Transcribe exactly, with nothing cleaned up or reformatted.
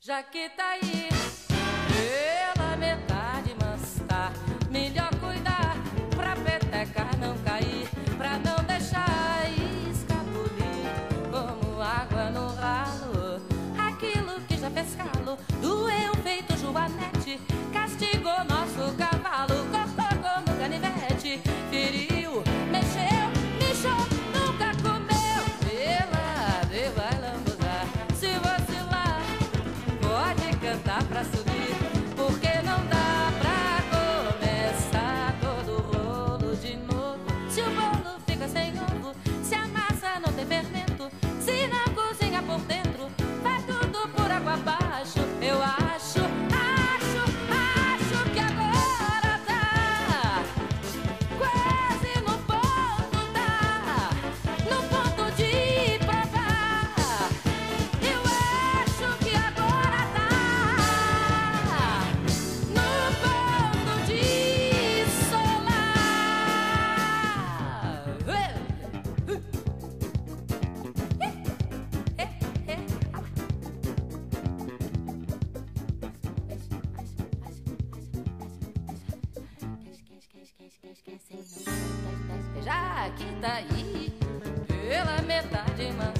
Já que tá aí pela metade mansta, melhor cuidar pra peteca não cair, pra não deixar escapulir como água no ralo. Aquilo que já fez calo doeu feito Joanete, castigou nosso cavalo, cortou como canivete, feriu, mexeu, lixou, nunca comeu. Pelado e vai lambuzar, se vacilar pode cantar pra subir, porque não dá pra começar todo o rolo de novo. Se o bolo fica sem ovo, se a massa não tem fermento, se não cozinha por dentro, vai tudo por água abaixo. Eu acho, acho, acho que agora tá quase no ponto, tá no ponto de provar. Eu acho que agora tá no ponto de solar. Já que tá aí pela metade, mas